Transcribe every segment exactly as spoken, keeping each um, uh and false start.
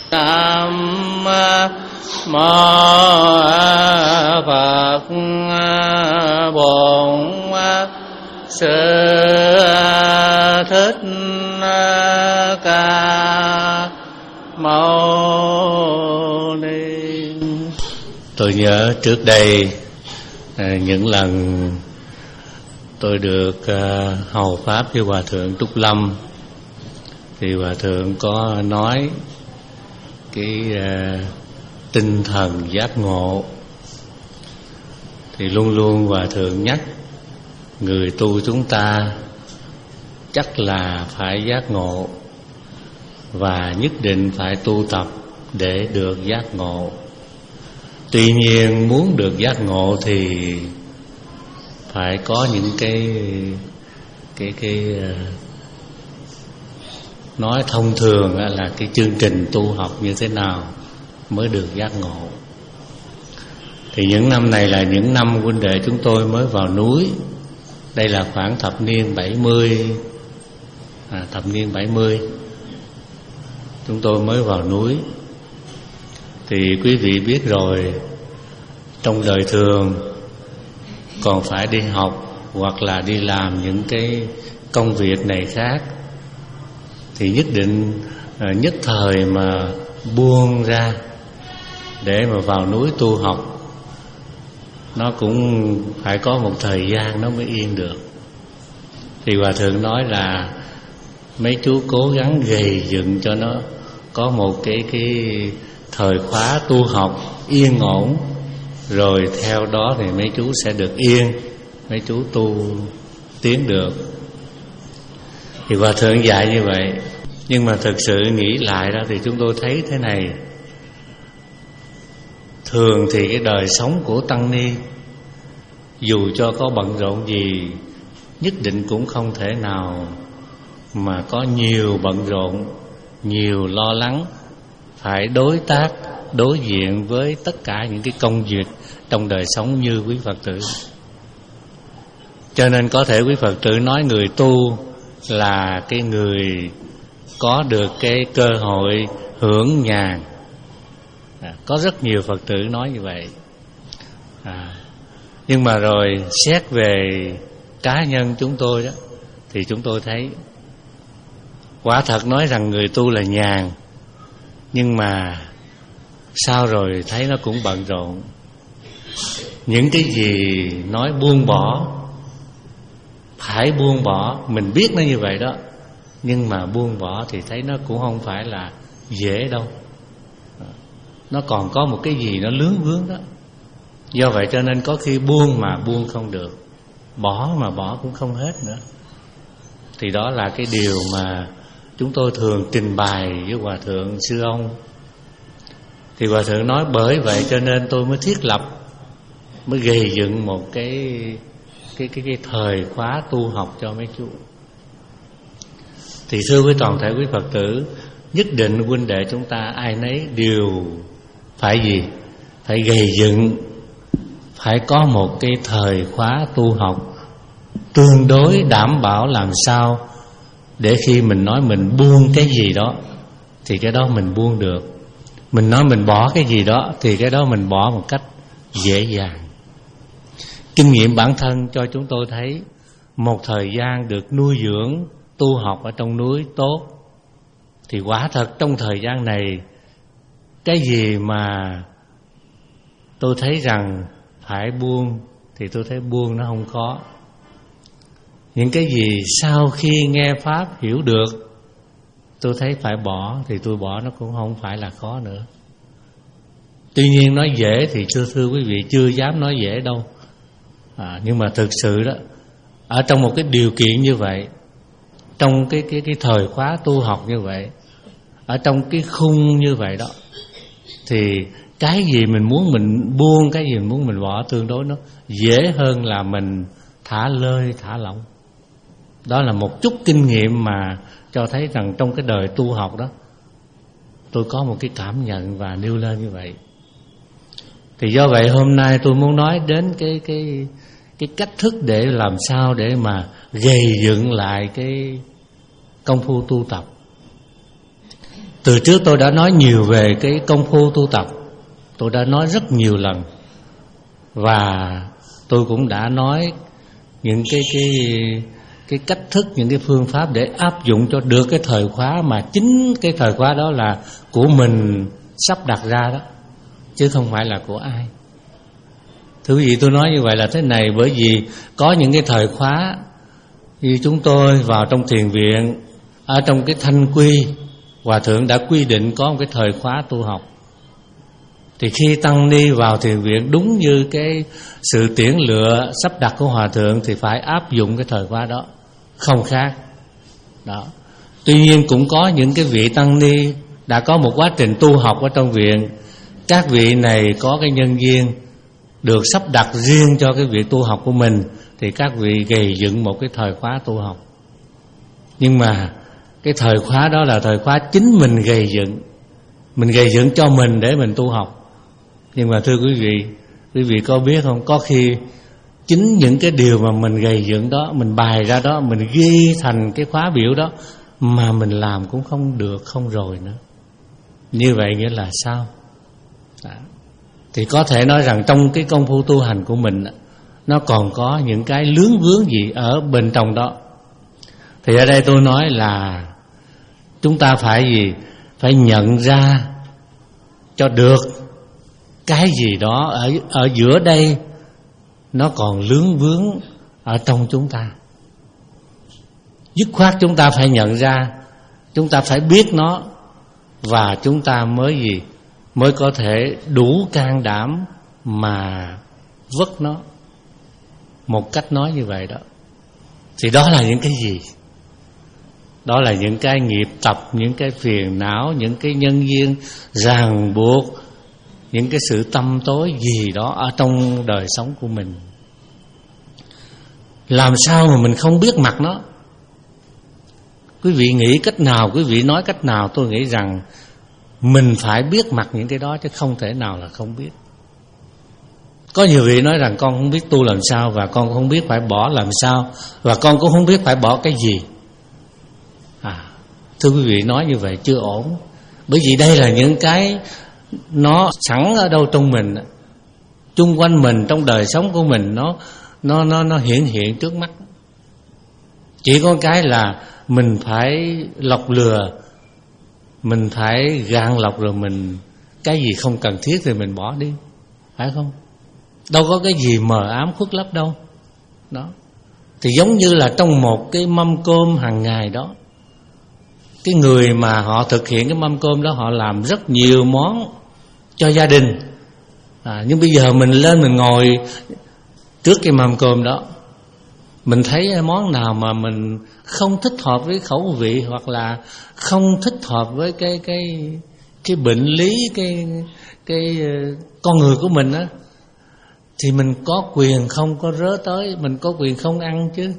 Nam mô Phật Bổn Sư Thích Ca Mâu Ni. Tôi nhớ trước đây những lần tôi được hầu pháp với Hòa Thượng Trúc Lâm thì Hòa Thượng có nói cái uh, tinh thần giác ngộ, thì luôn luôn Hòa Thượng nhắc người tu chúng ta chắc là phải giác ngộ và nhất định phải tu tập để được giác ngộ. Tuy nhiên muốn được giác ngộ thì phải có những cái cái cái uh, nói thông thường là cái chương trình tu học như thế nào mới được giác ngộ. Thì những năm này là những năm huynh đệ chúng tôi mới vào núi. Đây là khoảng thập niên bảy mươi, à, thập niên bảy mươi chúng tôi mới vào núi. Thì quý vị biết rồi, trong đời thường còn phải đi học hoặc là đi làm những cái công việc này khác, thì nhất định nhất thời mà buông ra để mà vào núi tu học, nó cũng phải có một thời gian nó mới yên được. Thì Hòa Thượng nói là mấy chú cố gắng gầy dựng cho nó có một cái cái thời khóa tu học yên ổn, rồi theo đó thì mấy chú sẽ được yên, mấy chú tu tiến được. Thì Hòa Thượng dạy như vậy. Nhưng mà thực sự nghĩ lại đó thì chúng tôi thấy thế này: thường thì cái đời sống của tăng ni, dù cho có bận rộn gì, nhất định cũng không thể nào mà có nhiều bận rộn, nhiều lo lắng, phải đối tác, đối diện với tất cả những cái công việc trong đời sống như quý Phật tử. Cho nên có thể quý Phật tử nói người tu là cái người có được cái cơ hội hưởng nhàn. À, có rất nhiều Phật tử nói như vậy. À, nhưng mà rồi xét về cá nhân chúng tôi đó, thì chúng tôi thấy quả thật nói rằng người tu là nhàn, nhưng mà sau rồi thấy nó cũng bận rộn. Những cái gì nói buông bỏ, phải buông bỏ, mình biết nó như vậy đó, nhưng mà buông bỏ thì thấy nó cũng không phải là dễ đâu. Nó còn có một cái gì nó lướng vướng đó. Do vậy cho nên có khi buông mà buông không được, bỏ mà bỏ cũng không hết nữa. Thì đó là cái điều mà chúng tôi thường trình bày với Hòa Thượng sư ông. Thì Hòa Thượng nói bởi vậy cho nên tôi mới thiết lập, mới gầy dựng một cái cái cái cái thời khóa tu học cho mấy chú. Thì thưa với toàn thể quý Phật tử, nhất định huynh đệ chúng ta ai nấy đều phải gì? Phải gầy dựng, phải có một cái thời khóa tu học tương đối đảm bảo làm sao để khi mình nói mình buông cái gì đó thì cái đó mình buông được. Mình nói mình bỏ cái gì đó thì cái đó mình bỏ một cách dễ dàng. Kinh nghiệm bản thân cho chúng tôi thấy, một thời gian được nuôi dưỡng tu học ở trong núi tốt, thì quả thật trong thời gian này, cái gì mà tôi thấy rằng phải buông thì tôi thấy buông nó không khó. Những cái gì sau khi nghe Pháp hiểu được, tôi thấy phải bỏ thì tôi bỏ, nó cũng không phải là khó nữa. Tuy nhiên nói dễ thì thưa thưa quý vị, chưa dám nói dễ đâu. à, Nhưng mà thực sự đó, ở trong một cái điều kiện như vậy, trong cái, cái, cái thời khóa tu học như vậy, ở trong cái khung như vậy đó, thì cái gì mình muốn mình buông, cái gì mình muốn mình bỏ, tương đối nó dễ hơn là mình thả lơi, thả lỏng. Đó là một chút kinh nghiệm mà cho thấy rằng trong cái đời tu học đó, tôi có một cái cảm nhận và nêu lên như vậy. Thì do vậy hôm nay tôi muốn nói đến cái cái cái cách thức để làm sao để mà gầy dựng lại cái công phu tu tập. Từ trước tôi đã nói nhiều về cái công phu tu tập, tôi đã nói rất nhiều lần, và tôi cũng đã nói những cái cái cái cách thức, những cái phương pháp để áp dụng cho được cái thời khóa mà chính cái thời khóa đó là của mình sắp đặt ra đó, chứ không phải là của ai. Thưa quý vị, tôi nói như vậy là thế này, bởi vì có những cái thời khóa như chúng tôi vào trong thiền viện, ở trong cái thanh quy, Hòa Thượng đã quy định có một cái thời khóa tu học. Thì khi tăng ni vào thiền viện đúng như cái sự tiễn lựa sắp đặt của Hòa Thượng thì phải áp dụng cái thời khóa đó, không khác đó. Tuy nhiên cũng có những cái vị tăng ni đã có một quá trình tu học ở trong viện. Các vị này có cái nhân duyên được sắp đặt riêng cho cái việc tu học của mình, thì các vị gầy dựng một cái thời khóa tu học. Nhưng mà cái thời khóa đó là thời khóa chính mình gầy dựng, mình gầy dựng cho mình để mình tu học. Nhưng mà thưa quý vị, quý vị có biết không, có khi chính những cái điều mà mình gầy dựng đó, mình bày ra đó, mình ghi thành cái khóa biểu đó, mà mình làm cũng không được, không rồi nữa. Như vậy nghĩa là sao? Đó. Thì có thể nói rằng trong cái công phu tu hành của mình, nó còn có những cái lướng vướng gì ở bên trong đó. Thì ở đây tôi nói là chúng ta phải gì? Phải nhận ra cho được cái gì đó ở, ở giữa đây nó còn lướng vướng ở trong chúng ta. Dứt khoát chúng ta phải nhận ra, chúng ta phải biết nó, và chúng ta mới gì? Mới có thể đủ can đảm mà vứt nó. Một cách nói như vậy đó. Thì đó là những cái gì? Đó là những cái nghiệp tập, những cái phiền não, những cái nhân duyên ràng buộc, những cái sự tâm tối gì đó ở trong đời sống của mình. Làm sao mà mình không biết mặt nó? Quý vị nghĩ cách nào, quý vị nói cách nào, tôi nghĩ rằng mình phải biết mặt những cái đó, chứ không thể nào là không biết. Có nhiều vị nói rằng con không biết tu làm sao, và con không biết phải bỏ làm sao, và con cũng không biết phải bỏ cái gì. À, thưa quý vị, nói như vậy chưa ổn. Bởi vì đây là những cái nó sẵn ở đâu trong mình, chung quanh mình, trong đời sống của mình, nó nó nó nó hiện hiện trước mắt. Chỉ có cái là mình phải lọc lừa, mình phải gạn lọc, rồi mình cái gì không cần thiết thì mình bỏ đi, phải không? Đâu có cái gì mờ ám khuất lấp đâu. Đó. Thì giống như là trong một cái mâm cơm hàng ngày đó, cái người mà họ thực hiện cái mâm cơm đó, họ làm rất nhiều món cho gia đình. À, nhưng bây giờ mình lên mình ngồi trước cái mâm cơm đó, mình thấy món nào mà mình không thích hợp với khẩu vị, hoặc là không thích hợp với cái cái cái bệnh lý, cái cái con người của mình á, thì mình có quyền không có rớ tới, mình có quyền không ăn chứ.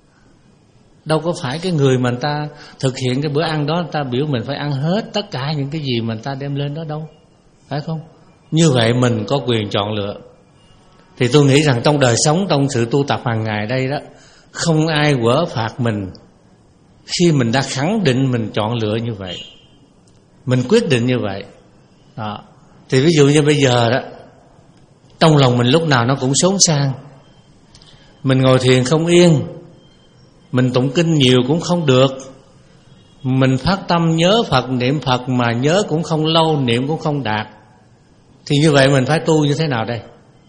Đâu có phải cái người mà người ta thực hiện cái bữa ăn đó, người ta biểu mình phải ăn hết tất cả những cái gì mà người ta đem lên đó đâu, phải không? Như vậy mình có quyền chọn lựa. Thì tôi nghĩ rằng trong đời sống, trong sự tu tập hàng ngày đây đó, không ai quở phạt mình khi mình đã khẳng định mình chọn lựa như vậy, mình quyết định như vậy đó. Thì ví dụ như bây giờ đó, trong lòng mình lúc nào nó cũng xốn sang, mình ngồi thiền không yên, mình tụng kinh nhiều cũng không được, mình phát tâm nhớ Phật, niệm Phật mà nhớ cũng không lâu, niệm cũng không đạt. Thì như vậy mình phải tu như thế nào đây?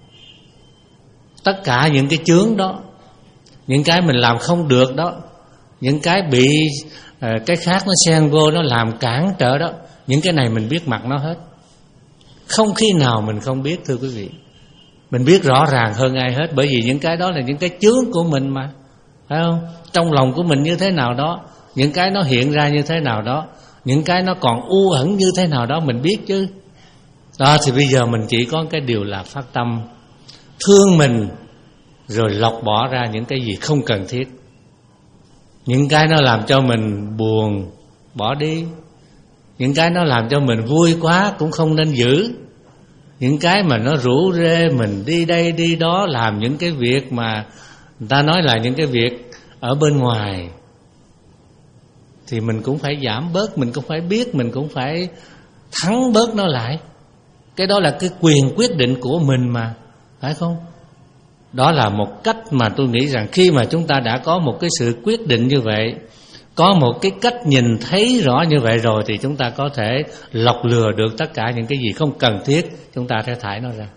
Tất cả những cái chướng đó, những cái mình làm không được đó, những cái bị uh, cái khác nó xen vô, nó làm cản trở đó, những cái này mình biết mặt nó hết. Không khi nào mình không biết, thưa quý vị. Mình biết rõ ràng hơn ai hết, bởi vì những cái đó là những cái chướng của mình mà, phải không? Trong lòng của mình như thế nào đó, những cái nó hiện ra như thế nào đó, những cái nó còn u ẩn như thế nào đó, mình biết chứ. Đó, thì bây giờ mình chỉ có cái điều là phát tâm thương mình, rồi lọc bỏ ra những cái gì không cần thiết. Những cái nó làm cho mình buồn, bỏ đi. Những cái nó làm cho mình vui quá cũng không nên giữ. Những cái mà nó rủ rê mình đi đây đi đó, làm những cái việc mà người ta nói là những cái việc ở bên ngoài, thì mình cũng phải giảm bớt, mình cũng phải biết, mình cũng phải thắng bớt nó lại. Cái đó là cái quyền quyết định của mình mà, phải không? Đó là một cách mà tôi nghĩ rằng khi mà chúng ta đã có một cái sự quyết định như vậy, có một cái cách nhìn thấy rõ như vậy rồi, thì chúng ta có thể lọc lừa được tất cả những cái gì không cần thiết, chúng ta sẽ thải nó ra.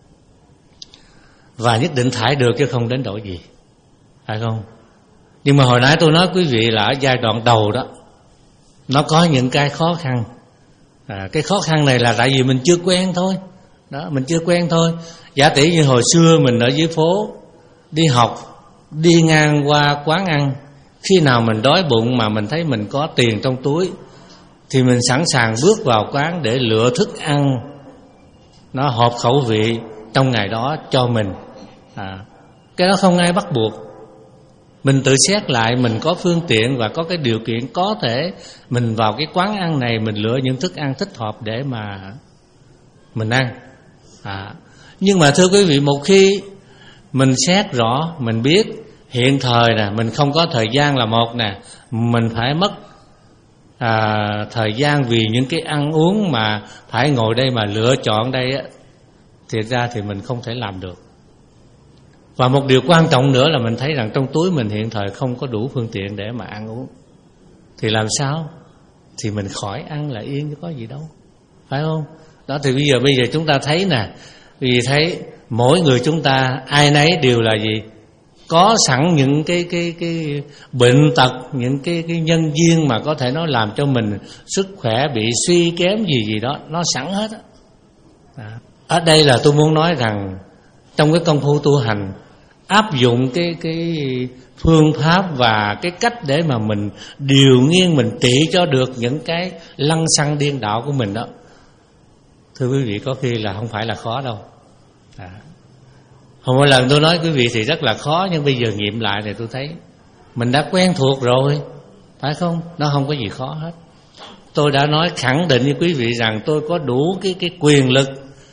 Và nhất định thải được chứ không đến đổi gì, phải không? Nhưng mà hồi nãy tôi nói quý vị là ở giai đoạn đầu đó, nó có những cái khó khăn. à, Cái khó khăn này là tại vì mình chưa quen thôi. Đó, mình chưa quen thôi. Giả tỷ như hồi xưa mình ở dưới phố, đi học, đi ngang qua quán ăn, khi nào mình đói bụng mà mình thấy mình có tiền trong túi, thì mình sẵn sàng bước vào quán để lựa thức ăn nó hợp khẩu vị trong ngày đó cho mình. à, Cái đó không ai bắt buộc. Mình tự xét lại, mình có phương tiện và có cái điều kiện, có thể mình vào cái quán ăn này, mình lựa những thức ăn thích hợp để mà mình ăn. à, Nhưng mà thưa quý vị, một khi mình xét rõ, mình biết hiện thời nè, mình không có thời gian là một nè, mình phải mất à, thời gian vì những cái ăn uống mà phải ngồi đây mà lựa chọn đây á, thiệt ra thì mình không thể làm được. Và một điều quan trọng nữa là mình thấy rằng trong túi mình hiện thời không có đủ phương tiện để mà ăn uống, thì làm sao? Thì mình khỏi ăn là yên chứ có gì đâu, phải không? Đó, thì bây giờ bây giờ chúng ta thấy nè, vì thấy mỗi người chúng ta ai nấy đều là gì? Có sẵn những cái cái cái bệnh tật, những cái cái nhân duyên mà có thể nó làm cho mình sức khỏe bị suy kém gì gì đó, nó sẵn hết á. À, ở đây là tôi muốn nói rằng trong cái công phu tu hành, áp dụng cái cái phương pháp và cái cách để mà mình điều nghiên, mình trị cho được những cái lăng xăng điên đạo của mình đó, thưa quý vị, có khi là không phải là khó đâu. à. Hồi mỗi lần tôi nói quý vị thì rất là khó, nhưng bây giờ nghiệm lại thì tôi thấy mình đã quen thuộc rồi, phải không? Nó không có gì khó hết. Tôi đã nói khẳng định với quý vị rằng tôi có đủ cái cái quyền lực,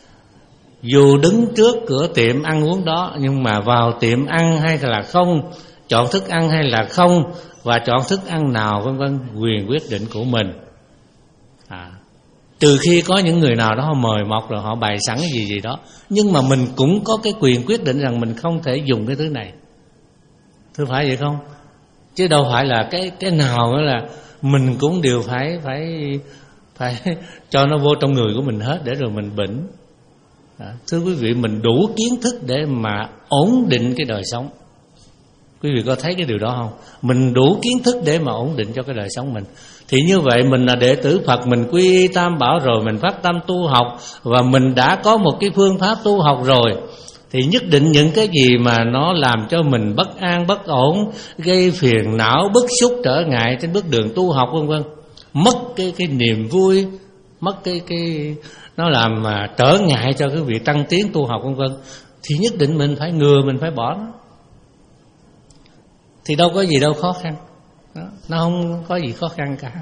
dù đứng trước cửa tiệm ăn uống đó, nhưng mà vào tiệm ăn hay là không, chọn thức ăn hay là không, và chọn thức ăn nào vân vân, quyền quyết định của mình. à. Trừ khi có những người nào đó họ mời mọc rồi họ bày sẵn cái gì gì đó, nhưng mà mình cũng có cái quyền quyết định rằng mình không thể dùng cái thứ này. Thưa phải vậy không? Chứ đâu phải là cái cái nào nữa là mình cũng đều phải phải phải cho nó vô trong người của mình hết để rồi mình bệnh. À, thưa quý vị, mình đủ kiến thức để mà ổn định cái đời sống. Quý vị có thấy cái điều đó không? Mình đủ kiến thức để mà ổn định cho cái đời sống mình. Thì như vậy mình là đệ tử Phật, mình quy y Tam Bảo rồi, mình phát tâm tu học, và mình đã có một cái phương pháp tu học rồi, thì nhất định những cái gì mà nó làm cho mình bất an, bất ổn, gây phiền não, bức xúc, trở ngại trên bước đường tu học vân vân, mất cái cái niềm vui, mất cái cái nó làm mà trở ngại cho cái việc tăng tiến tu học vân vân, thì nhất định mình phải ngừa, mình phải bỏ nó. Thì đâu có gì đâu khó khăn đó, nó không có gì khó khăn cả.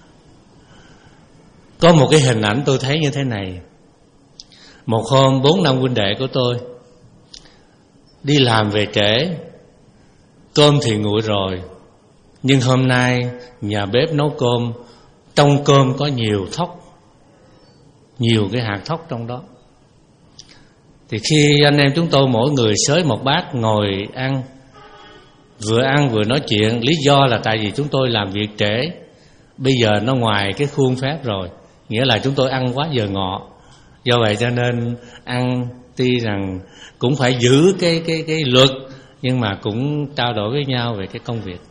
Có một cái hình ảnh tôi thấy như thế này. Một hôm bốn năm huynh đệ của tôi đi làm về trễ, cơm thì nguội rồi, nhưng hôm nay nhà bếp nấu cơm, trong cơm có nhiều thóc, nhiều cái hạt thóc trong đó. Thì khi anh em chúng tôi mỗi người xới một bát ngồi ăn, vừa ăn vừa nói chuyện. Lý do là tại vì chúng tôi làm việc trễ, bây giờ nó ngoài cái khuôn phép rồi, nghĩa là chúng tôi ăn quá giờ ngọ. Do vậy cho nên ăn tuy rằng cũng phải giữ cái cái cái luật, nhưng mà cũng trao đổi với nhau về cái công việc.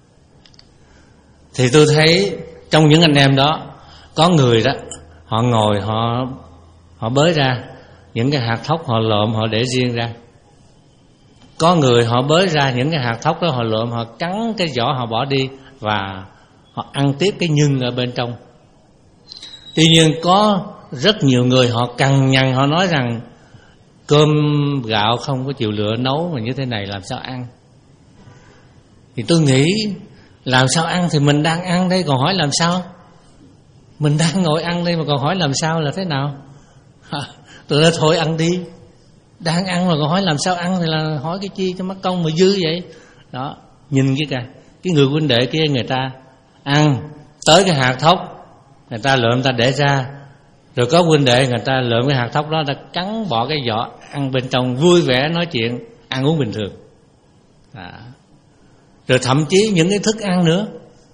Thì tôi thấy trong những anh em đó có người đó, họ ngồi họ họ bới ra những cái hạt thóc, họ lượm họ để riêng ra. Có người họ bới ra những cái hạt thóc đó, họ lượm, họ cắn cái vỏ, họ bỏ đi và họ ăn tiếp cái nhân ở bên trong. Tuy nhiên có rất nhiều người họ cằn nhằn, họ nói rằng cơm gạo không có chịu lựa nấu mà như thế này làm sao ăn. Thì tôi nghĩ làm sao ăn thì mình đang ăn đây, còn hỏi làm sao? Mình đang ngồi ăn đây mà còn hỏi làm sao là thế nào? Tôi nói thôi ăn đi, đang ăn mà còn hỏi làm sao ăn thì là hỏi cái chi cho mất công mà dư vậy. Đó, nhìn cái cả cái người huynh đệ kia, người ta ăn tới cái hạt thóc, người ta lượm người ta để ra. Rồi có huynh đệ người ta lượm cái hạt thóc đó, người ta cắn bỏ cái vỏ, ăn bên trong vui vẻ nói chuyện, ăn uống bình thường. À. Rồi thậm chí những cái thức ăn nữa,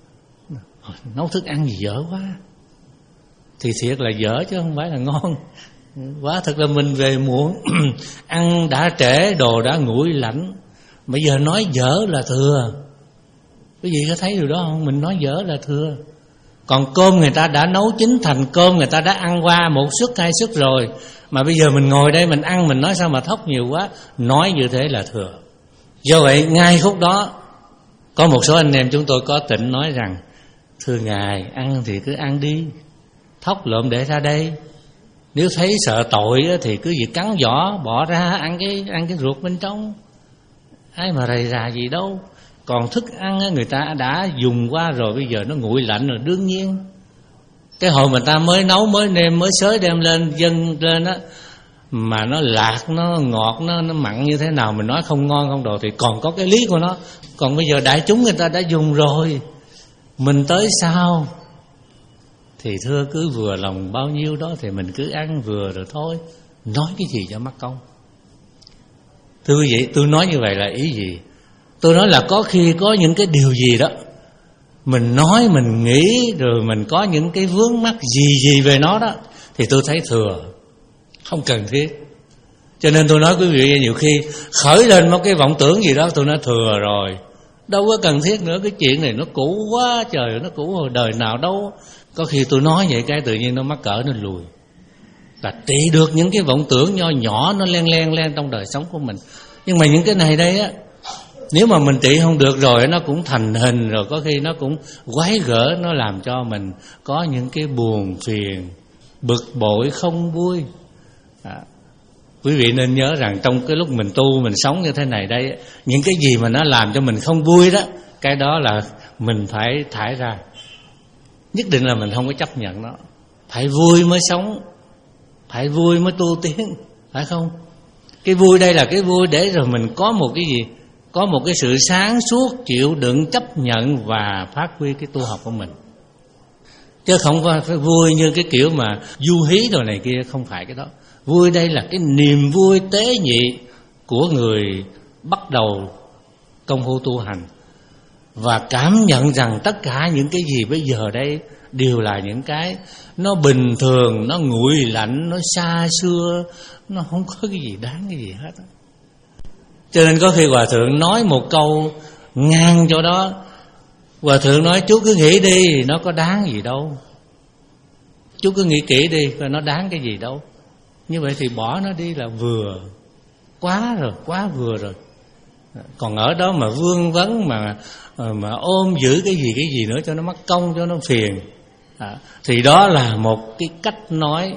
nấu thức ăn gì dở quá, thì thiệt là dở chứ không phải là ngon. Quá thật là mình về muộn ăn đã trễ, đồ đã nguội lạnh, bây giờ nói dở là thừa. Quý vị có thấy điều đó không? Mình nói dở là thừa. Còn cơm người ta đã nấu chín thành cơm, người ta đã ăn qua một suất hai suất rồi, mà bây giờ mình ngồi đây mình ăn, mình nói sao mà thóc nhiều quá, nói như thế là thừa. Do vậy ngay khúc đó có một số anh em chúng tôi có tịnh nói rằng: thưa Ngài, ăn thì cứ ăn đi, thóc lượm để ra đây, nếu thấy sợ tội thì cứ việc cắn vỏ bỏ ra, ăn cái ăn cái ruột bên trong, ai mà rầy rà gì đâu. Còn thức ăn người ta đã dùng qua rồi, bây giờ nó nguội lạnh rồi, đương nhiên cái hồi mình ta mới nấu, mới nêm, mới xới đem lên dâng lên á, mà nó lạc, nó ngọt, nó, nó mặn như thế nào mình nói không ngon không đồ thì còn có cái lý của nó. Còn bây giờ đại chúng người ta đã dùng rồi, mình tới sau thì thưa cứ vừa lòng bao nhiêu đó thì mình cứ ăn vừa rồi thôi, nói cái gì cho mắc công. Thưa quý vị, tôi nói như vậy là ý gì? Tôi nói là có khi có những cái điều gì đó mình nói, mình nghĩ, rồi mình có những cái vướng mắc gì gì về nó đó, thì tôi thấy thừa, không cần thiết. Cho nên tôi nói quý vị, nhiều khi khởi lên một cái vọng tưởng gì đó, tôi nói thừa rồi, đâu có cần thiết nữa. Cái chuyện này nó cũ quá trời, nó cũ hồi đời nào đâu. Có khi tôi nói vậy cái tự nhiên nó mắc cỡ, nó lùi. Là trị được những cái vọng tưởng nho nhỏ, nó len len len trong đời sống của mình. Nhưng mà những cái này đây á, nếu mà mình trị không được rồi, nó cũng thành hình rồi, có khi nó cũng quái gở, nó làm cho mình có những cái buồn phiền, bực bội, không vui. À, quý vị nên nhớ rằng trong cái lúc mình tu, mình sống như thế này đây, những cái gì mà nó làm cho mình không vui đó, cái đó là mình phải thải ra. Nhất định là mình không có chấp nhận nó. Phải vui mới sống, phải vui mới tu tiến, phải không? Cái vui đây là cái vui để rồi mình có một cái gì? Có một cái sự sáng suốt, chịu đựng, chấp nhận và phát huy cái tu học của mình. Chứ không phải vui như cái kiểu mà du hí đồ này kia, không phải cái đó. Vui đây là cái niềm vui tế nhị của người bắt đầu công phu tu hành, và cảm nhận rằng tất cả những cái gì bây giờ đây đều là những cái nó bình thường, nó nguội lạnh, nó xa xưa, nó không có cái gì đáng cái gì hết. Cho nên có khi Hòa Thượng nói một câu ngang chỗ đó, Hòa Thượng nói: chú cứ nghĩ đi, nó có đáng gì đâu. Chú cứ nghĩ kỹ đi, coi nó đáng cái gì đâu. Như vậy thì bỏ nó đi là vừa, quá rồi, quá vừa rồi. Còn ở đó mà vương vấn, mà mà ôm giữ cái gì cái gì nữa cho nó mắc công, cho nó phiền, à, thì đó là một cái cách nói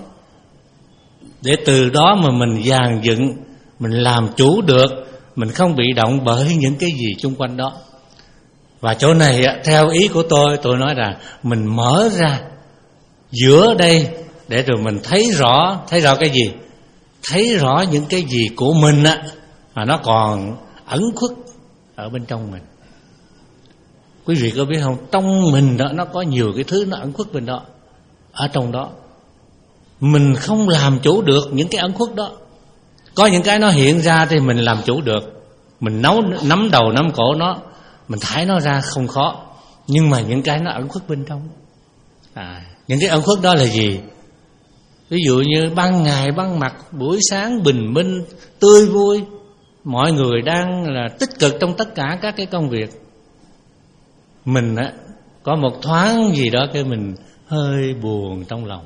để từ đó mà mình dàn dựng, mình làm chủ được, mình không bị động bởi những cái gì xung quanh đó. Và chỗ này theo ý của tôi, tôi nói là mình mở ra giữa đây để rồi mình thấy rõ. Thấy rõ cái gì? Thấy rõ những cái gì của mình á mà nó còn ẩn khuất ở bên trong mình. Quý vị có biết không, trong mình đó nó có nhiều cái thứ nó ẩn khuất bên đó. Ở trong đó mình không làm chủ được những cái ẩn khuất đó. Có những cái nó hiện ra thì mình làm chủ được, mình nấu nắm đầu nắm cổ nó, mình thải nó ra không khó. Nhưng mà những cái nó ẩn khuất bên trong, à, những cái ẩn khuất đó là gì? Ví dụ như ban ngày ban mặt, buổi sáng bình minh tươi vui, mọi người đang là tích cực trong tất cả các cái công việc, mình á có một thoáng gì đó cái mình hơi buồn trong lòng.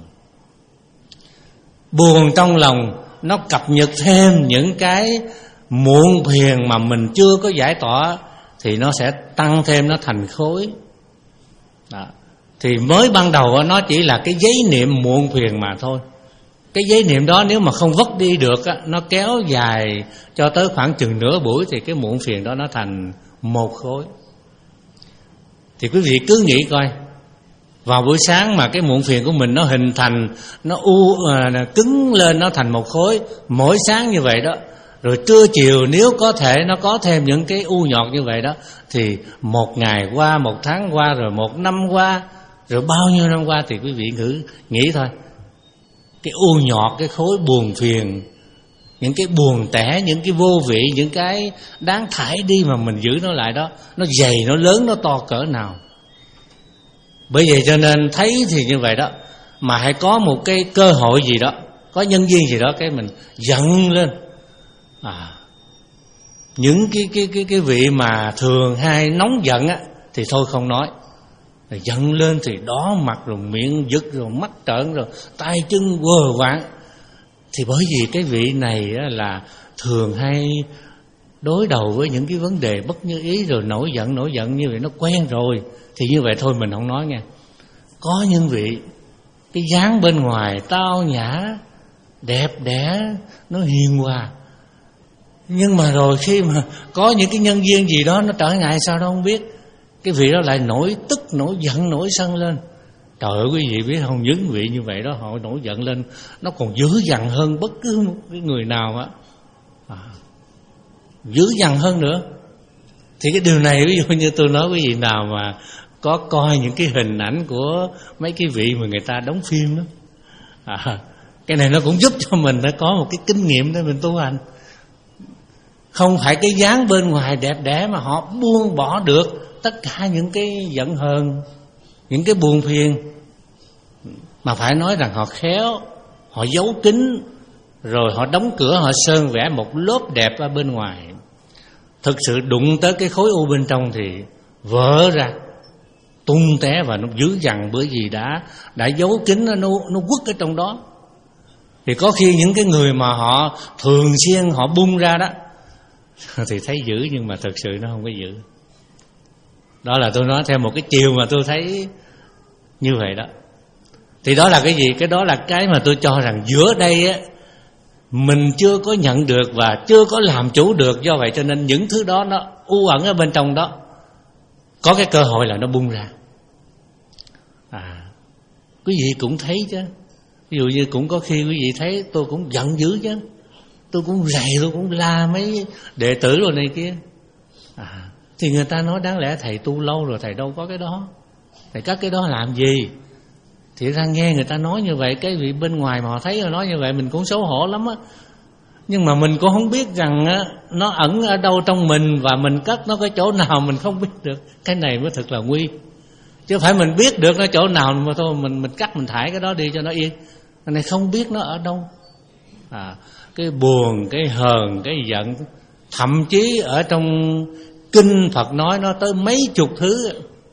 Buồn trong lòng nó cập nhật thêm những cái muộn phiền mà mình chưa có giải tỏa, thì nó sẽ tăng thêm, nó thành khối đó. Thì mới ban đầu nó chỉ là cái giấy niệm muộn phiền mà thôi. Cái giấy niệm đó nếu mà không vất đi được, nó kéo dài cho tới khoảng chừng nửa buổi, thì cái muộn phiền đó nó thành một khối. Thì quý vị cứ nghĩ coi, vào buổi sáng mà cái muộn phiền của mình nó hình thành, nó u à, cứng lên, nó thành một khối mỗi sáng như vậy đó, Rồi trưa chiều nếu có thể nó có thêm những cái u nhọt như vậy đó, thì một ngày qua, một tháng qua, rồi một năm qua, rồi bao nhiêu năm qua, thì quý vị thử nghĩ thôi. Cái u nhọt, cái khối buồn phiền, những cái buồn tẻ, những cái vô vị, những cái đáng thải đi mà mình giữ nó lại đó, nó dày, nó lớn, nó to cỡ nào. Bởi vậy cho nên thấy thì như vậy đó, mà hãy có một cái cơ hội gì đó, có nhân duyên gì đó, cái mình giận lên. À, những cái cái cái cái vị mà thường hay nóng giận á thì thôi không nói. Rồi giận lên thì đỏ mặt, rồi miệng giật, rồi mắt trợn, rồi tay chân quờ quạng. Thì bởi vì cái vị này á là thường hay đối đầu với những cái vấn đề bất như ý, rồi nổi giận nổi giận như vậy, nó quen rồi. Thì như vậy thôi mình không nói nha. Có những vị cái dáng bên ngoài tao nhã, đẹp đẽ, nó hiền hòa, nhưng mà rồi khi mà có những cái nhân duyên gì đó nó trở ngại sao đó không biết, cái vị đó lại nổi tức, nổi giận, nổi sân lên. Trời ơi quý vị biết không, những vị như vậy đó họ nổi giận lên, nó còn dữ dằn hơn bất cứ một cái người nào á, à, dữ dằn hơn nữa. Thì cái điều này ví dụ như tôi nói quý vị nào mà có coi những cái hình ảnh của mấy cái vị mà người ta đóng phim đó, à, cái này nó cũng giúp cho mình đã có một cái kinh nghiệm để mình tu hành. Không phải cái dáng bên ngoài đẹp đẽ mà họ buông bỏ được tất cả những cái giận hờn, những cái buồn phiền, mà phải nói rằng họ khéo, họ giấu kín, rồi họ đóng cửa, họ sơn vẽ một lớp đẹp ở bên ngoài. Thực sự đụng tới cái khối u bên trong thì vỡ ra, tung té và nó dữ dằn, bởi vì đã đã giấu kín, nó nó quất ở trong đó. Thì có khi những cái người mà họ thường xuyên họ bung ra đó thì thấy dữ, nhưng mà thực sự nó không có dữ. Đó là tôi nói theo một cái chiều mà tôi thấy như vậy đó. Thì đó là cái gì? Cái đó là cái mà tôi cho rằng giữa đây á, mình chưa có nhận được và chưa có làm chủ được. Do vậy cho nên những thứ đó nó u ẩn ở bên trong đó, có cái cơ hội là nó bung ra. À, quý vị cũng thấy chứ. Ví dụ như cũng có khi quý vị thấy tôi cũng giận dữ chứ, tôi cũng rầy, tôi cũng la mấy đệ tử rồi này kia. À, thì người ta nói đáng lẽ thầy tu lâu rồi, thầy đâu có cái đó, thầy cắt cái đó làm gì? Thì ra nghe người ta nói như vậy, cái vị bên ngoài mà họ thấy họ nói như vậy, mình cũng xấu hổ lắm á. Nhưng mà mình cũng không biết rằng á, nó ẩn ở đâu trong mình, và mình cất nó cái chỗ nào mình không biết được. Cái này mới thật là nguy. Chứ phải mình biết được nó chỗ nào mà thôi mình mình cắt, mình thải cái đó đi cho nó yên. Cái này không biết nó ở đâu. À, cái buồn, cái hờn, cái giận, thậm chí ở trong kinh Phật nói nó tới mấy chục thứ.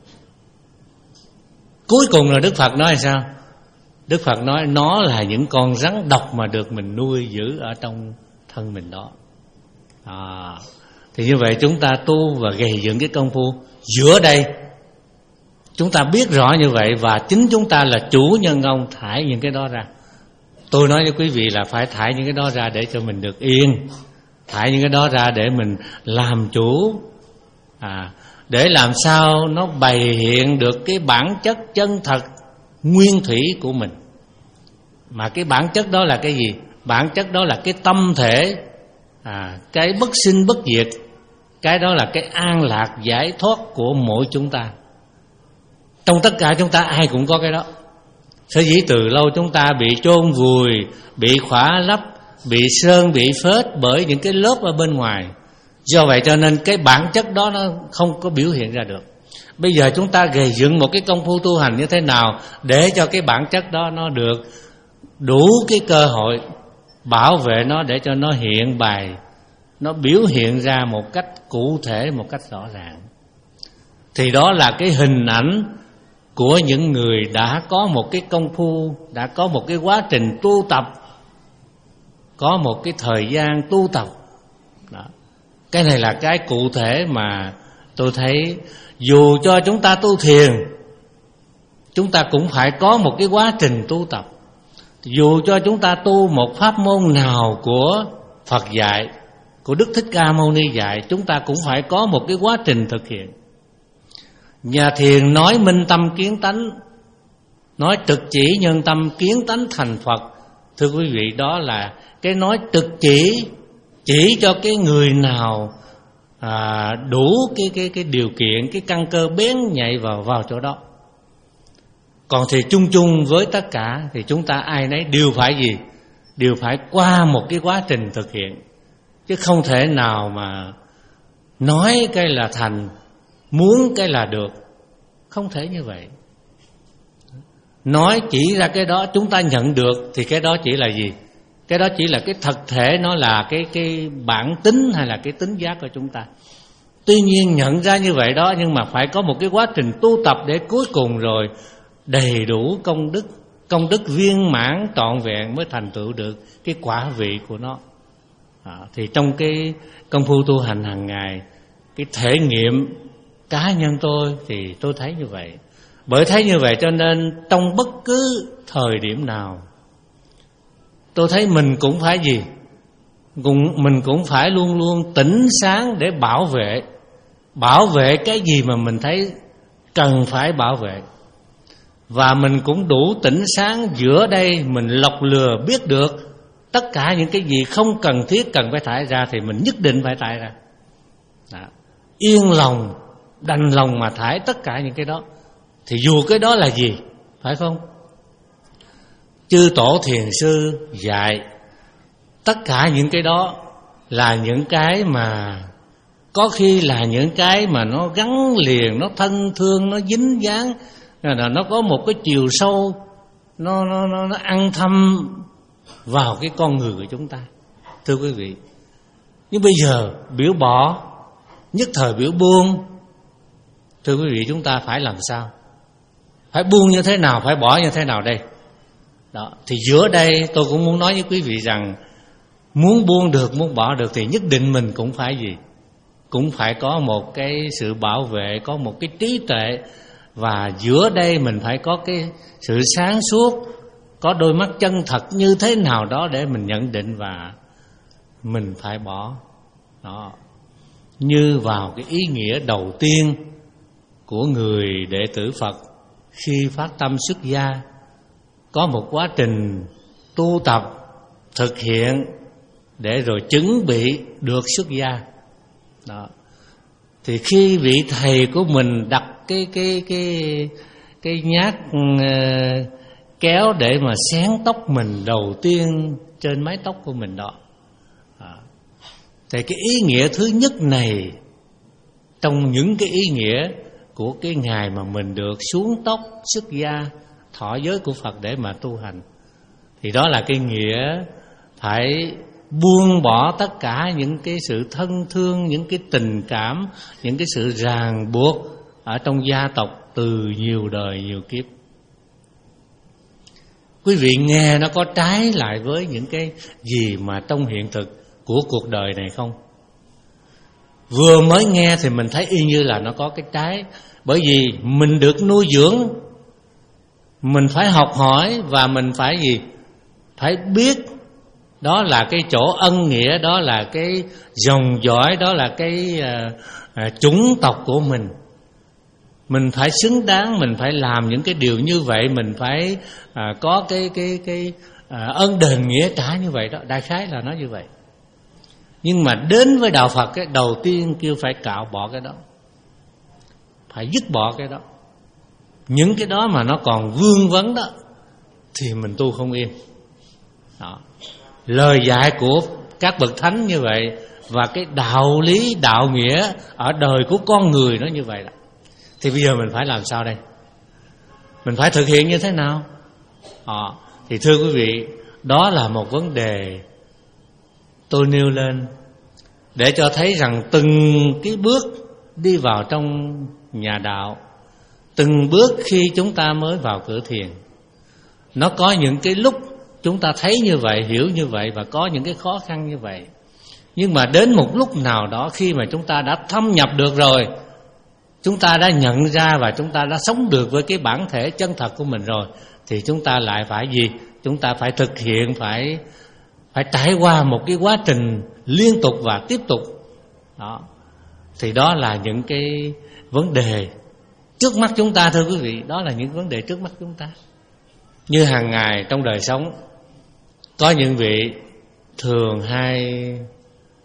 Cuối cùng là Đức Phật nói sao? Đức Phật nói nó là những con rắn độc mà được mình nuôi giữ ở trong thân mình đó. À, thì như vậy chúng ta tu và gầy dựng cái công phu giữa đây, chúng ta biết rõ như vậy, và chính chúng ta là chủ nhân ông thải những cái đó ra. Tôi nói với quý vị là phải thải những cái đó ra để cho mình được yên, thải những cái đó ra để mình làm chủ, à, để làm sao nó bày hiện được cái bản chất chân thật nguyên thủy của mình. Mà cái bản chất đó là cái gì? Bản chất đó là cái tâm thể, à, cái bất sinh bất diệt. Cái đó là cái an lạc giải thoát của mỗi chúng ta. Trong tất cả chúng ta ai cũng có cái đó. Sở dĩ từ lâu chúng ta bị chôn vùi, bị khỏa lấp, bị sơn, bị phết bởi những cái lớp ở bên ngoài. Do vậy cho nên cái bản chất đó nó không có biểu hiện ra được. Bây giờ chúng ta gầy dựng một cái công phu tu hành như thế nào để cho cái bản chất đó nó được đủ cái cơ hội bảo vệ nó, để cho nó hiện bày, nó biểu hiện ra một cách cụ thể, một cách rõ ràng. Thì đó là cái hình ảnh của những người đã có một cái công phu, đã có một cái quá trình tu tập, có một cái thời gian tu tập đó. Cái này là cái cụ thể mà tôi thấy dù cho chúng ta tu thiền, chúng ta cũng phải có một cái quá trình tu tập. Dù cho chúng ta tu một pháp môn nào của Phật dạy, của Đức Thích Ca Mâu Ni dạy, chúng ta cũng phải có một cái quá trình thực hiện. Nhà thiền nói minh tâm kiến tánh, nói trực chỉ nhân tâm kiến tánh thành Phật. Thưa quý vị, đó là cái nói trực chỉ chỉ cho cái người nào à, đủ cái cái cái điều kiện, cái căn cơ bén nhạy vào vào chỗ đó. Còn thì chung chung với tất cả thì chúng ta ai nấy đều phải gì? Đều phải qua một cái quá trình thực hiện, chứ không thể nào mà nói cái là thành, muốn cái là được. Không thể như vậy. Nói chỉ ra cái đó chúng ta nhận được thì cái đó chỉ là gì? Cái đó chỉ là cái thực thể, nó là cái cái bản tính hay là cái tính giác của chúng ta. Tuy nhiên nhận ra như vậy đó, nhưng mà phải có một cái quá trình tu tập để cuối cùng rồi đầy đủ công đức, công đức viên mãn trọn vẹn mới thành tựu được cái quả vị của nó. À, thì trong cái công phu tu hành hàng ngày, cái thể nghiệm cá nhân tôi thì tôi thấy như vậy. Bởi thấy như vậy cho nên trong bất cứ thời điểm nào tôi thấy mình cũng phải gì? Cũng, mình cũng phải luôn luôn tỉnh sáng để bảo vệ. Bảo vệ cái gì mà mình thấy cần phải bảo vệ. Và mình cũng đủ tỉnh sáng giữa đây, mình lọc lừa biết được tất cả những cái gì không cần thiết cần phải thải ra thì mình nhất định phải thải ra. Đó. Yên lòng, đành lòng mà thải tất cả những cái đó. Thì dù cái đó là gì, phải không? Chư tổ thiền sư dạy tất cả những cái đó là những cái mà có khi là những cái mà nó gắn liền, nó thân thương, nó dính dáng, nó có một cái chiều sâu, nó, nó, nó, nó ăn thâm vào cái con người của chúng ta. Thưa quý vị, nhưng bây giờ biểu bỏ, nhất thời biểu buông. Thưa quý vị, chúng ta phải làm sao? Phải buông như thế nào, phải bỏ như thế nào đây? Đó, thì giữa đây tôi cũng muốn nói với quý vị rằng muốn buông được, muốn bỏ được thì nhất định mình cũng phải gì? Cũng phải có một cái sự bảo vệ, có một cái trí tuệ. Và giữa đây mình phải có cái sự sáng suốt, có đôi mắt chân thật như thế nào đó để mình nhận định và mình phải bỏ. Đó. Như vào cái ý nghĩa đầu tiên của người đệ tử Phật khi phát tâm xuất gia, có một quá trình tu tập, thực hiện để rồi chuẩn bị được xuất gia. Đó. Thì khi vị thầy của mình đặt cái cái cái cái nhát uh, kéo để mà xén tóc mình đầu tiên trên mái tóc của mình đó, à, thì cái ý nghĩa thứ nhất này trong những cái ý nghĩa của cái ngày mà mình được xuống tóc xuất gia thọ giới của Phật để mà tu hành, thì đó là cái nghĩa phải buông bỏ tất cả những cái sự thân thương, những cái tình cảm, những cái sự ràng buộc ở trong gia tộc từ nhiều đời nhiều kiếp. Quý vị nghe nó có trái lại với những cái gì mà trong hiện thực của cuộc đời này không? Vừa mới nghe thì mình thấy y như là nó có cái trái. Bởi vì mình được nuôi dưỡng, mình phải học hỏi và mình phải gì? Phải biết đó là cái chỗ ân nghĩa, đó là cái dòng dõi, đó là cái uh, uh, chủng tộc của mình. Mình phải xứng đáng, mình phải làm những cái điều như vậy, mình phải uh, có cái cái cái uh, ơn đền nghĩa trả như vậy đó. Đại khái là nói như vậy. Nhưng mà đến với đạo Phật, cái đầu tiên kêu phải cạo bỏ cái đó, phải dứt bỏ cái đó. Những cái đó mà nó còn vương vấn đó thì mình tu không yên. Đó. Lời dạy của các bậc thánh như vậy, và cái đạo lý, đạo nghĩa ở đời của con người nó như vậy đó. Thì bây giờ mình phải làm sao đây? Mình phải thực hiện như thế nào? Đó. Thì thưa quý vị, đó là một vấn đề tôi nêu lên để cho thấy rằng từng cái bước đi vào trong nhà đạo, từng bước khi chúng ta mới vào cửa thiền, nó có những cái lúc chúng ta thấy như vậy, hiểu như vậy, và có những cái khó khăn như vậy. Nhưng mà đến một lúc nào đó, khi mà chúng ta đã thâm nhập được rồi, chúng ta đã nhận ra và chúng ta đã sống được với cái bản thể chân thật của mình rồi, thì chúng ta lại phải gì? Chúng ta phải thực hiện, phải phải trải qua một cái quá trình liên tục và tiếp tục. Đó. Thì đó là những cái vấn đề trước mắt chúng ta, thưa quý vị. Đó là những vấn đề trước mắt chúng ta. Như hàng ngày trong đời sống, có những vị thường hay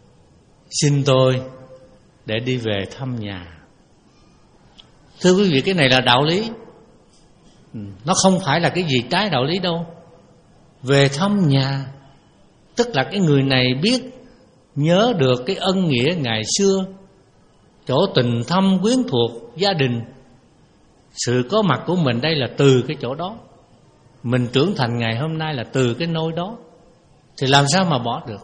xin tôi để đi về thăm nhà. Thưa quý vị, cái này là đạo lý, nó không phải là cái gì trái đạo lý đâu. Về thăm nhà tức là cái người này biết nhớ được cái ân nghĩa ngày xưa, chỗ tình thâm quyến thuộc gia đình. Sự có mặt của mình đây là từ cái chỗ đó, mình trưởng thành ngày hôm nay là từ cái nơi đó, thì làm sao mà bỏ được.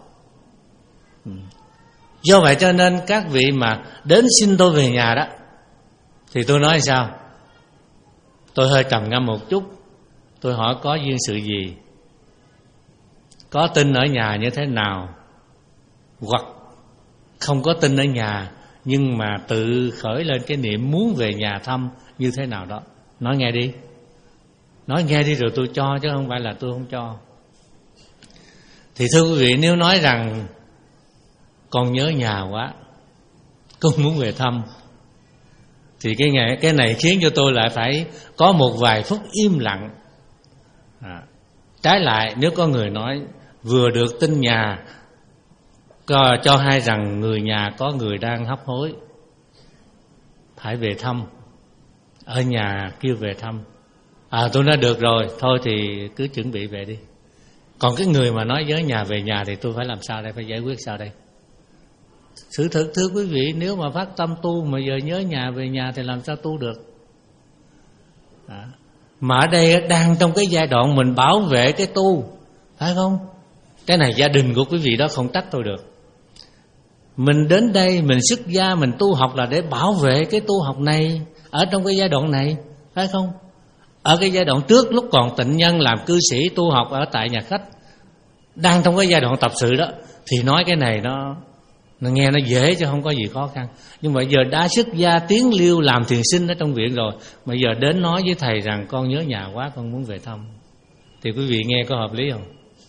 Do vậy cho nên các vị mà đến xin tôi về nhà đó, thì tôi nói sao? Tôi hơi trầm ngâm một chút, tôi hỏi có duyên sự gì, có tin ở nhà như thế nào, hoặc không có tin ở nhà nhưng mà tự khởi lên cái niệm muốn về nhà thăm như thế nào đó. Nói nghe đi, nói nghe đi rồi tôi cho, chứ không phải là tôi không cho. Thì thưa quý vị, nếu nói rằng con nhớ nhà quá, con muốn về thăm, thì cái ngày cái này khiến cho tôi lại phải có một vài phút im lặng. à, Trái lại, nếu có người nói vừa được tin nhà cho, cho hay rằng người nhà có người đang hấp hối, phải về thăm, ở nhà kêu về thăm, à tôi nói được rồi, thôi thì cứ chuẩn bị về đi. Còn cái người mà nói nhớ nhà về nhà thì tôi phải làm sao đây, phải giải quyết sao đây? Sự thực thưa quý vị, nếu mà phát tâm tu mà giờ nhớ nhà về nhà thì làm sao tu được? à. Mà ở đây đang trong cái giai đoạn mình bảo vệ cái tu, phải không? Cái này gia đình của quý vị đó không trách tôi được. Mình đến đây mình xuất gia, mình tu học là để bảo vệ cái tu học này ở trong cái giai đoạn này, phải không? Ở cái giai đoạn trước, lúc còn tịnh nhân làm cư sĩ tu học ở tại nhà khách, đang trong cái giai đoạn tập sự đó, thì nói cái này nó, nó nghe nó dễ chứ không có gì khó khăn. Nhưng mà giờ đã xuất gia tiến liêu làm thiền sinh ở trong viện rồi, mà giờ đến nói với thầy rằng con nhớ nhà quá, con muốn về thăm, thì quý vị nghe có hợp lý không?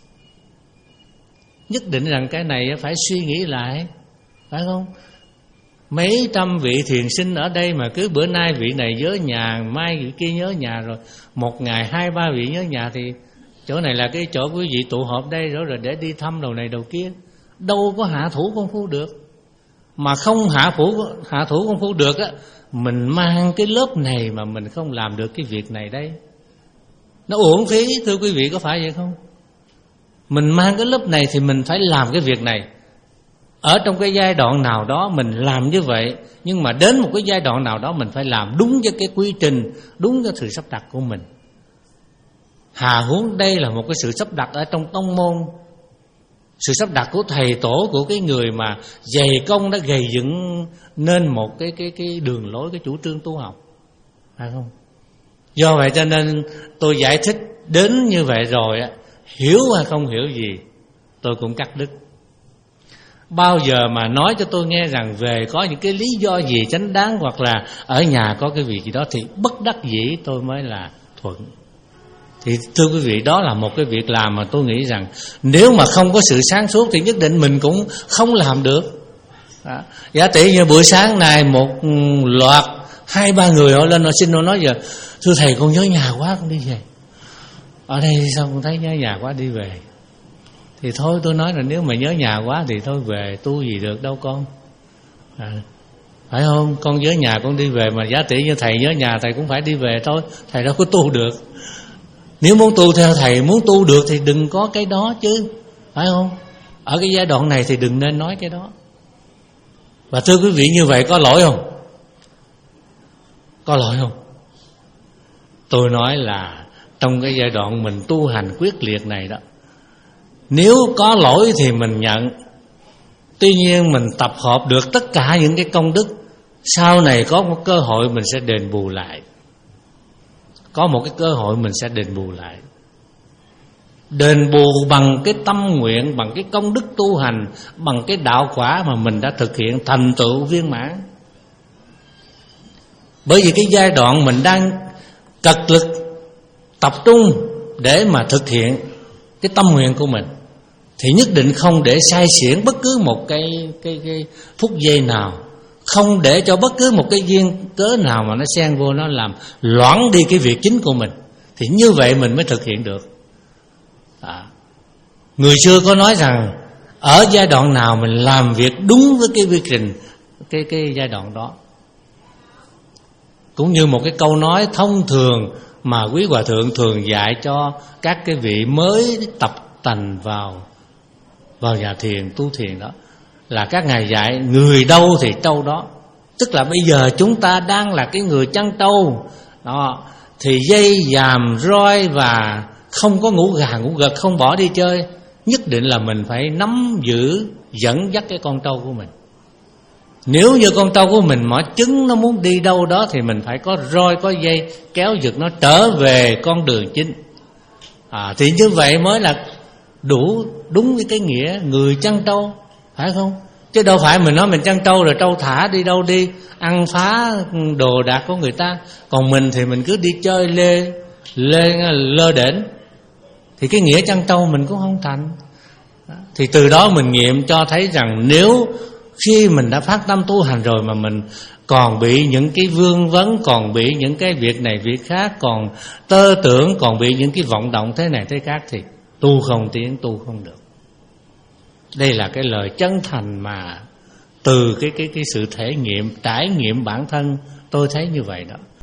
Nhất định rằng cái này phải suy nghĩ lại, phải không? Mấy trăm vị thiền sinh ở đây mà cứ bữa nay vị này nhớ nhà, mai vị kia nhớ nhà, rồi một ngày hai ba vị nhớ nhà, thì chỗ này là cái chỗ quý vị tụ họp đây rồi, rồi để đi thăm đầu này đầu kia, đâu có hạ thủ công phu được. Mà không hạ thủ hạ thủ công phu được á, mình mang cái lớp này mà mình không làm được cái việc này đây, nó uổng phí, thưa quý vị, có phải vậy không? Mình mang cái lớp này thì mình phải làm cái việc này. Ở trong cái giai đoạn nào đó mình làm như vậy, nhưng mà đến một cái giai đoạn nào đó mình phải làm đúng với cái quy trình, đúng với sự sắp đặt của mình. Hà huống đây là một cái sự sắp đặt ở trong tông môn, sự sắp đặt của thầy tổ, của cái người mà dày công đã gầy dựng nên một cái cái cái đường lối, cái chủ trương tu học, phải không? Do vậy cho nên tôi giải thích đến như vậy rồi, hiểu hay không hiểu gì tôi cũng cắt đứt. Bao giờ mà nói cho tôi nghe rằng về có những cái lý do gì chánh đáng, hoặc là ở nhà có cái việc gì đó, thì bất đắc dĩ tôi mới là thuận. Thì thưa quý vị, đó là một cái việc làm mà tôi nghĩ rằng nếu mà không có sự sáng suốt thì nhất định mình cũng không làm được. Đó. Giả tỷ như buổi sáng này một loạt hai ba người họ lên họ xin, họ nói giờ thưa thầy con nhớ nhà quá, con đi về. Ở đây sao con thấy nhớ nhà quá, đi về. Thì thôi tôi nói là nếu mà nhớ nhà quá thì thôi về, tu gì được đâu con, à, phải không? Con nhớ nhà con đi về, mà giá tỷ như thầy nhớ nhà thầy cũng phải đi về thôi, thầy đâu có tu được. Nếu muốn tu theo thầy, muốn tu được thì đừng có cái đó chứ, phải không? Ở cái giai đoạn này thì đừng nên nói cái đó. Và thưa quý vị, như vậy có lỗi không? Có lỗi không? Tôi nói là trong cái giai đoạn mình tu hành quyết liệt này đó, nếu có lỗi thì mình nhận. Tuy nhiên mình tập hợp được tất cả những cái công đức, sau này có một cơ hội mình sẽ đền bù lại. Có một cái cơ hội mình sẽ đền bù lại. Đền bù bằng cái tâm nguyện, bằng cái công đức tu hành, bằng cái đạo quả mà mình đã thực hiện thành tựu viên mãn. Bởi vì cái giai đoạn mình đang cật lực tập trung để mà thực hiện cái tâm nguyện của mình, thì nhất định không để sai xiển bất cứ một cái, cái, cái phút giây nào, không để cho bất cứ một cái duyên cớ nào mà nó xen vô, nó làm loãng đi cái việc chính của mình. Thì như vậy mình mới thực hiện được. à. Người xưa có nói rằng ở giai đoạn nào mình làm việc đúng với cái quy trình, cái cái giai đoạn đó. Cũng như một cái câu nói thông thường mà quý hòa thượng thường dạy cho các cái vị mới tập tành vào vào nhà thiền tu thiền đó, là các ngài dạy người đâu thì trâu đó. Tức là bây giờ chúng ta đang là cái người chăn trâu đó, thì dây dàm roi và không có ngủ gà ngủ gật, không bỏ đi chơi, nhất định là mình phải nắm giữ dẫn dắt cái con trâu của mình. Nếu như con trâu của mình mỏ trứng, nó muốn đi đâu đó thì mình phải có roi có dây kéo giật nó trở về con đường chính. à, Thì như vậy mới là đủ đúng với cái nghĩa người chăn trâu, phải không? Chứ đâu phải mình nói mình chăn trâu rồi trâu thả đi đâu đi, ăn phá đồ đạc của người ta, còn mình thì mình cứ đi chơi lê lê lơ đễnh, thì cái nghĩa chăn trâu mình cũng không thành. Thì từ đó mình nghiệm cho thấy rằng nếu khi mình đã phát tâm tu hành rồi mà mình còn bị những cái vương vấn, còn bị những cái việc này việc khác, còn tơ tưởng, còn bị những cái vọng động thế này thế khác, thì tu không tiến, tu không được. Đây là cái lời chân thành mà từ cái cái cái sự thể nghiệm, trải nghiệm bản thân tôi thấy như vậy đó.